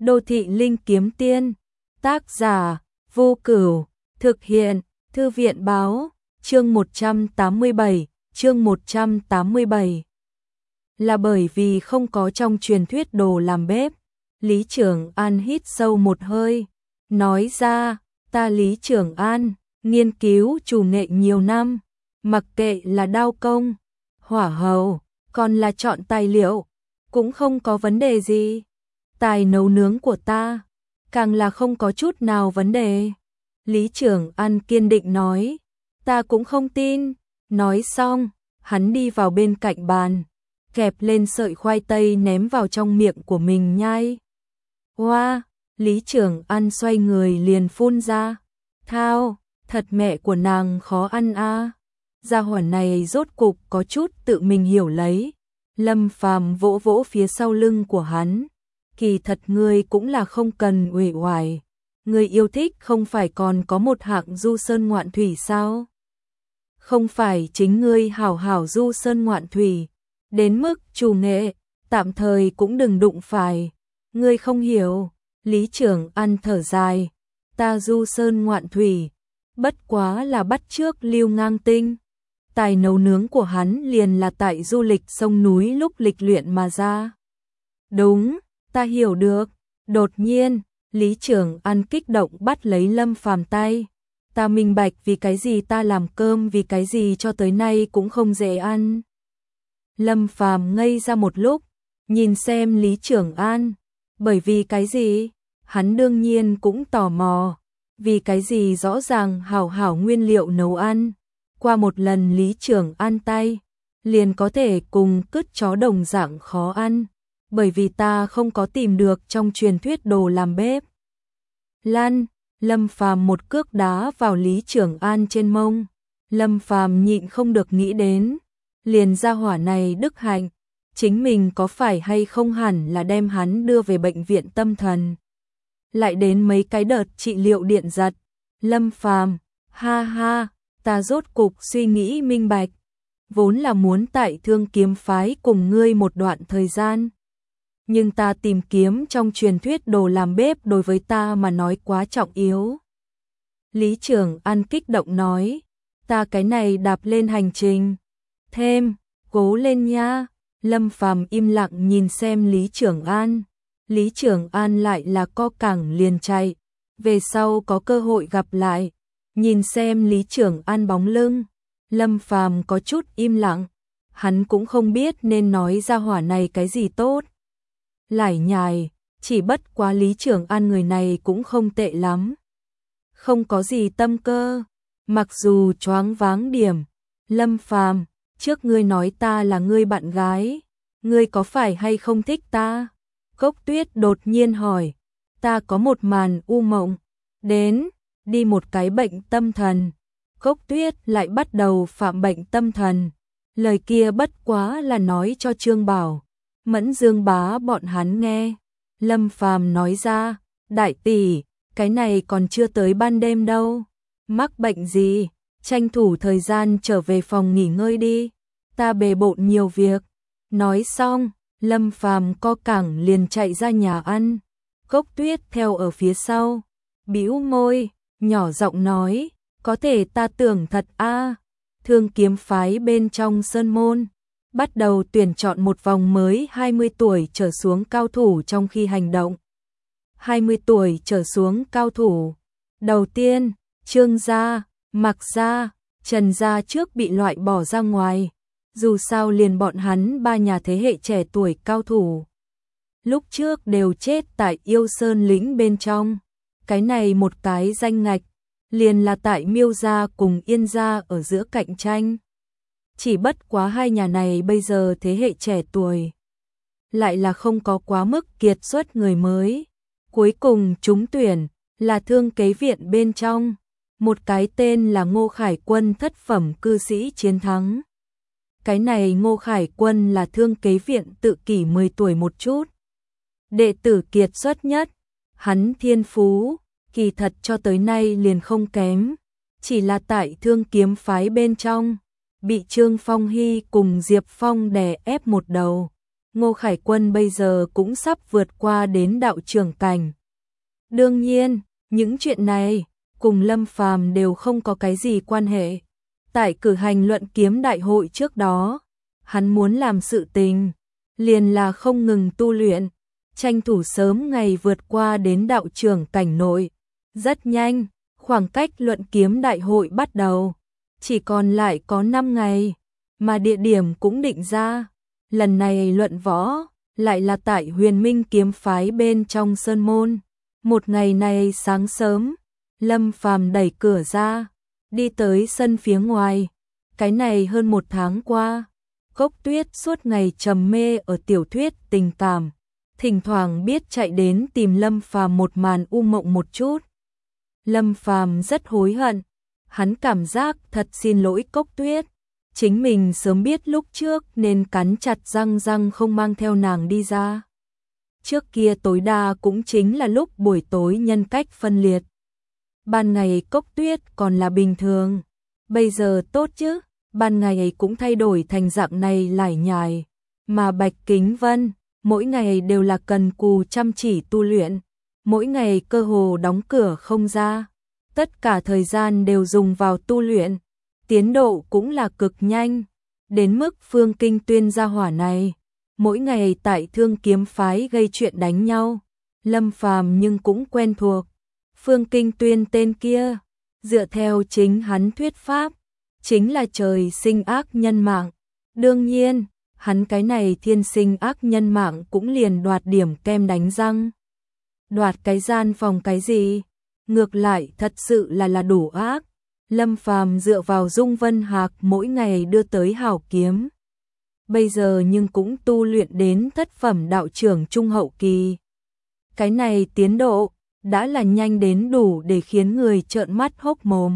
Đô thị linh kiếm tiên, tác giả, Vô Cửu, thực hiện, Thư viện báo, chương 187, chương 187. Là bởi vì không có trong truyền thuyết đồ làm bếp, Lý Trường An hít sâu một hơi, nói ra, ta Lý Trường An, nghiên cứu chủ nghệ nhiều năm, mặc kệ là đao công, hỏa hầu, còn là chọn tài liệu, cũng không có vấn đề gì. Tài nấu nướng của ta, càng là không có chút nào vấn đề. Lý Trường An kiên định nói, ta cũng không tin. Nói xong, hắn đi vào bên cạnh bàn, kẹp lên sợi khoai tây ném vào trong miệng của mình nhai. Hoa, Lý Trường An xoay người liền phun ra. Thao, thật mẹ của nàng khó ăn a. Gia hỏa này rốt cục có chút tự mình hiểu lấy. Lâm Phàm vỗ vỗ phía sau lưng của hắn. Kỳ thật ngươi cũng là không cần uể oải. Ngươi yêu thích không phải còn có một hạng du sơn ngoạn thủy sao? Không phải chính ngươi hảo hảo du sơn ngoạn thủy, đến mức chủ nghệ, tạm thời cũng đừng đụng phải. Ngươi không hiểu. Lý Trường An thở dài, ta du sơn ngoạn thủy, bất quá là bắt chước Lưu Ngang Tinh. Tài nấu nướng của hắn liền là tại du lịch sông núi lúc lịch luyện mà ra. Đúng, ta hiểu được. Đột nhiên, Lý Trường An kích động bắt lấy Lâm Phàm tay. Ta minh bạch vì cái gì ta làm cơm, vì cái gì cho tới nay cũng không dễ ăn. Lâm Phàm ngây ra một lúc, nhìn xem Lý Trường An. Bởi vì cái gì? Hắn đương nhiên cũng tò mò. Vì cái gì rõ ràng hảo hảo nguyên liệu nấu ăn. Qua một lần Lý Trường An tay, liền có thể cùng cứt chó đồng dạng khó ăn. Bởi vì ta không có tìm được trong truyền thuyết đồ làm bếp. Lan, Lâm Phàm một cước đá vào Lý Trường An trên mông. Lâm Phàm nhịn không được nghĩ đến, liền gia hỏa này đức hạnh, chính mình có phải hay không hẳn là đem hắn đưa về bệnh viện tâm thần. Lại đến mấy cái đợt trị liệu điện giật. Lâm Phàm, ha ha, ta rốt cục suy nghĩ minh bạch, vốn là muốn tại Thương Kiếm phái cùng ngươi một đoạn thời gian. Nhưng ta tìm kiếm trong truyền thuyết đồ làm bếp đối với ta mà nói quá trọng yếu. Lý Trường An kích động nói, ta cái này đạp lên hành trình. Thêm, cố lên nha. Lâm Phàm im lặng nhìn xem Lý Trường An. Lý Trường An lại là co cẳng liền chạy. Về sau có cơ hội gặp lại. Nhìn xem Lý Trường An bóng lưng, Lâm Phàm có chút im lặng. Hắn cũng không biết nên nói ra hỏa này cái gì tốt. Lải nhải, chỉ bất quá Lý Trường An người này cũng không tệ lắm. Không có gì tâm cơ, mặc dù choáng váng điểm. Lâm Phàm, trước ngươi nói ta là ngươi bạn gái, ngươi có phải hay không thích ta? Cốc Tuyết đột nhiên hỏi, ta có một màn u mộng, đến, đi một cái bệnh tâm thần. Cốc Tuyết lại bắt đầu phạm bệnh tâm thần. Lời kia bất quá là nói cho Trương Bảo, Mẫn Dương Bá bọn hắn nghe. Lâm Phàm nói ra, đại tỷ, cái này còn chưa tới ban đêm đâu. Mắc bệnh gì? Tranh thủ thời gian trở về phòng nghỉ ngơi đi. Ta bề bộn nhiều việc. Nói xong, Lâm Phàm co cẳng liền chạy ra nhà ăn. Cốc Tuyết theo ở phía sau, bĩu môi, nhỏ giọng nói, có thể ta tưởng thật a. Thương Kiếm phái bên trong sơn môn bắt đầu tuyển chọn một vòng mới 20 tuổi trở xuống cao thủ trong khi hành động. 20 tuổi trở xuống cao thủ. Đầu tiên, Trương gia, Mạc gia, Trần gia trước bị loại bỏ ra ngoài. Dù sao liền bọn hắn ba nhà thế hệ trẻ tuổi cao thủ. Lúc trước đều chết tại Yêu Sơn lĩnh bên trong. Cái này một cái danh ngạch, liền là tại Miêu gia cùng Yên gia ở giữa cạnh tranh. Chỉ bất quá hai nhà này bây giờ thế hệ trẻ tuổi, lại là không có quá mức kiệt xuất người mới. Cuối cùng trúng tuyển là Thương Kế viện bên trong, một cái tên là Ngô Khải Quân thất phẩm cư sĩ chiến thắng. Cái này Ngô Khải Quân là Thương Kế viện tự kỷ 10 tuổi một chút. Đệ tử kiệt xuất nhất, hắn thiên phú, kỳ thật cho tới nay liền không kém. Chỉ là tại Thương Kiếm phái bên trong, bị Trương Phong Hy cùng Diệp Phong đè ép một đầu. Ngô Khải Quân bây giờ cũng sắp vượt qua đến đạo trưởng cảnh. Đương nhiên, những chuyện này cùng Lâm Phàm đều không có cái gì quan hệ. Tại cử hành luận kiếm đại hội trước đó, hắn muốn làm sự tình, liền là không ngừng tu luyện, tranh thủ sớm ngày vượt qua đến đạo trưởng cảnh nội. Rất nhanh, khoảng cách luận kiếm đại hội bắt đầu, chỉ còn lại có 5 ngày, mà địa điểm cũng định ra. Lần này luận võ lại là tại Huyền Minh kiếm phái bên trong sơn môn. Một ngày này sáng sớm, Lâm Phàm đẩy cửa ra, đi tới sân phía ngoài. Cái này hơn 1 tháng qua, Cốc Tuyết suốt ngày trầm mê ở tiểu thuyết tình cảm, thỉnh thoảng biết chạy đến tìm Lâm Phàm một màn u mộng một chút. Lâm Phàm rất hối hận, hắn cảm giác thật xin lỗi Cốc Tuyết, chính mình sớm biết lúc trước nên cắn chặt răng không mang theo nàng đi ra. Trước kia tối đa cũng chính là lúc buổi tối nhân cách phân liệt. Ban ngày Cốc Tuyết còn là bình thường, bây giờ tốt chứ, ban ngày cũng thay đổi thành dạng này lải nhải, mà Bạch Kính Vân mỗi ngày đều là cần cù chăm chỉ tu luyện, mỗi ngày cơ hồ đóng cửa không ra, tất cả thời gian đều dùng vào tu luyện, tiến độ cũng là cực nhanh, đến mức Phương Kinh Tuyên gia hỏa này mỗi ngày tại Thương Kiếm phái gây chuyện đánh nhau, Lâm Phàm nhưng cũng quen thuộc. Phương Kinh Tuyên tên kia, dựa theo chính hắn thuyết pháp, chính là trời sinh ác nhân mạng. Đương nhiên, hắn cái này thiên sinh ác nhân mạng cũng liền đoạt điểm kem đánh răng. Đoạt cái gian phòng cái gì? Ngược lại thật sự là đủ ác. Lâm Phàm dựa vào Dung Vân Hạc mỗi ngày đưa tới hảo kiếm. Bây giờ nhưng cũng tu luyện đến thất phẩm đạo trưởng trung hậu kỳ. Cái này tiến độ đã là nhanh đến đủ để khiến người trợn mắt hốc mồm.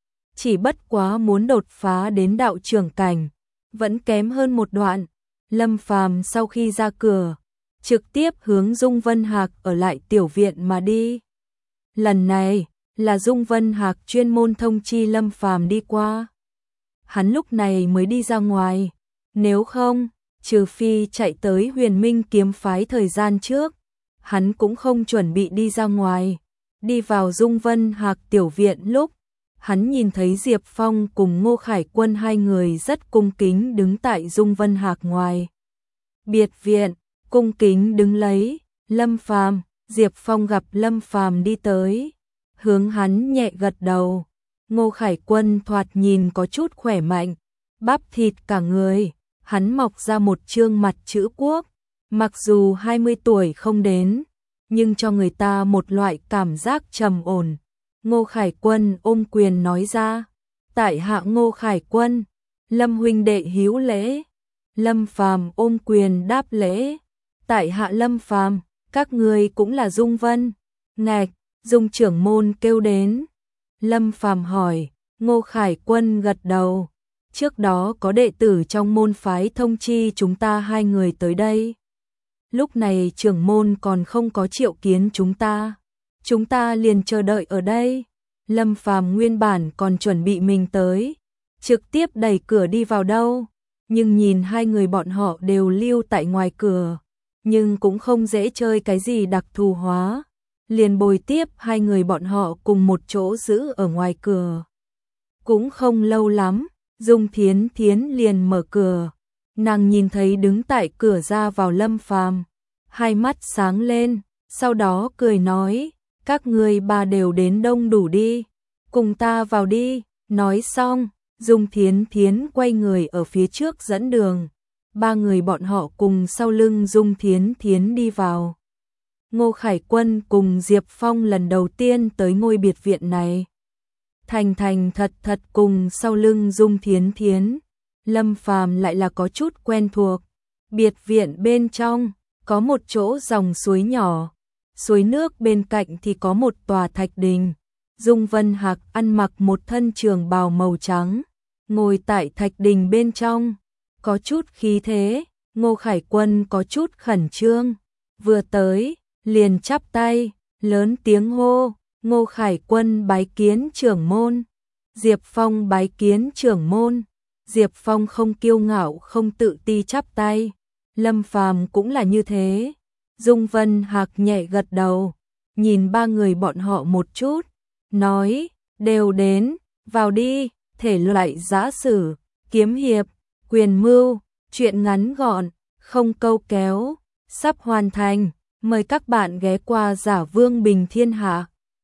Chỉ bất quá muốn đột phá đến đạo trưởng cảnh, vẫn kém hơn một đoạn. Lâm Phàm sau khi ra cửa, trực tiếp hướng Dung Vân Hạc ở lại tiểu viện mà đi. Lần này là Dung Vân Hạc chuyên môn thông chi Lâm Phàm đi qua. Hắn lúc này mới đi ra ngoài, nếu không, trừ phi chạy tới Huyền Minh kiếm phái thời gian trước, hắn cũng không chuẩn bị đi ra ngoài. Đi vào Dung Vân Hạc tiểu viện lúc, hắn nhìn thấy Diệp Phong cùng Ngô Khải Quân hai người rất cung kính đứng tại Dung Vân Hạc ngoài biệt viện, cung kính đứng lấy. Lâm Phàm, Diệp Phong gặp Lâm Phàm đi tới, hướng hắn nhẹ gật đầu. Ngô Khải Quân thoạt nhìn có chút khỏe mạnh, bắp thịt cả người, hắn mọc ra một trương mặt chữ quốc, mặc dù 20 tuổi không đến, nhưng cho người ta một loại cảm giác trầm ổn. Ngô Khải Quân ôm quyền nói ra, tại hạ Ngô Khải Quân, Lâm huynh đệ hiếu lễ. Lâm Phàm ôm quyền đáp lễ, tại hạ Lâm Phàm, các ngươi cũng là Dung Vân. Ngạch, Dung trưởng môn kêu đến. Lâm Phàm hỏi, Ngô Khải Quân gật đầu, trước đó có đệ tử trong môn phái thông chi chúng ta hai người tới đây. Lúc này trưởng môn còn không có triệu kiến chúng ta liền chờ đợi ở đây. Lâm Phàm nguyên bản còn chuẩn bị mình tới, trực tiếp đẩy cửa đi vào đâu, nhưng nhìn hai người bọn họ đều lưu tại ngoài cửa, nhưng cũng không dễ chơi cái gì đặc thù hóa, liền bồi tiếp hai người bọn họ cùng một chỗ giữ ở ngoài cửa. Cũng không lâu lắm, Dung Thiến Thiến liền mở cửa, nàng nhìn thấy đứng tại cửa ra vào Lâm Phàm, hai mắt sáng lên, sau đó cười nói, các ngươi ba đều đến đông đủ đi, cùng ta vào đi. Nói xong, Dung Thiến Thiến quay người ở phía trước dẫn đường, ba người bọn họ cùng sau lưng Dung Thiến Thiến đi vào. Ngô Khải Quân cùng Diệp Phong lần đầu tiên tới ngôi biệt viện này, thành thật cùng sau lưng Dung Thiến Thiến. Lâm Phàm lại là có chút quen thuộc. Biệt viện bên trong có một chỗ dòng suối nhỏ, suối nước bên cạnh thì có một tòa thạch đình. Dung Vân Hạc ăn mặc một thân trường bào màu trắng, ngồi tại thạch đình bên trong, có chút khí thế. Ngô Khải Quân có chút khẩn trương, vừa tới liền chắp tay, lớn tiếng hô, Ngô Khải Quân bái kiến trưởng môn. Diệp Phong bái kiến trưởng môn. Diệp Phong không kiêu ngạo không tự ti chắp tay, Lâm Phàm cũng là như thế. Dung Vân Hạc nhẹ gật đầu, nhìn ba người bọn họ một chút, nói, đều đến, vào đi, thể loại giã sử, kiếm hiệp, quyền mưu, truyện ngắn gọn, không câu kéo, sắp hoàn thành, mời các bạn ghé qua Giả Vương Bình Thiên Hạ.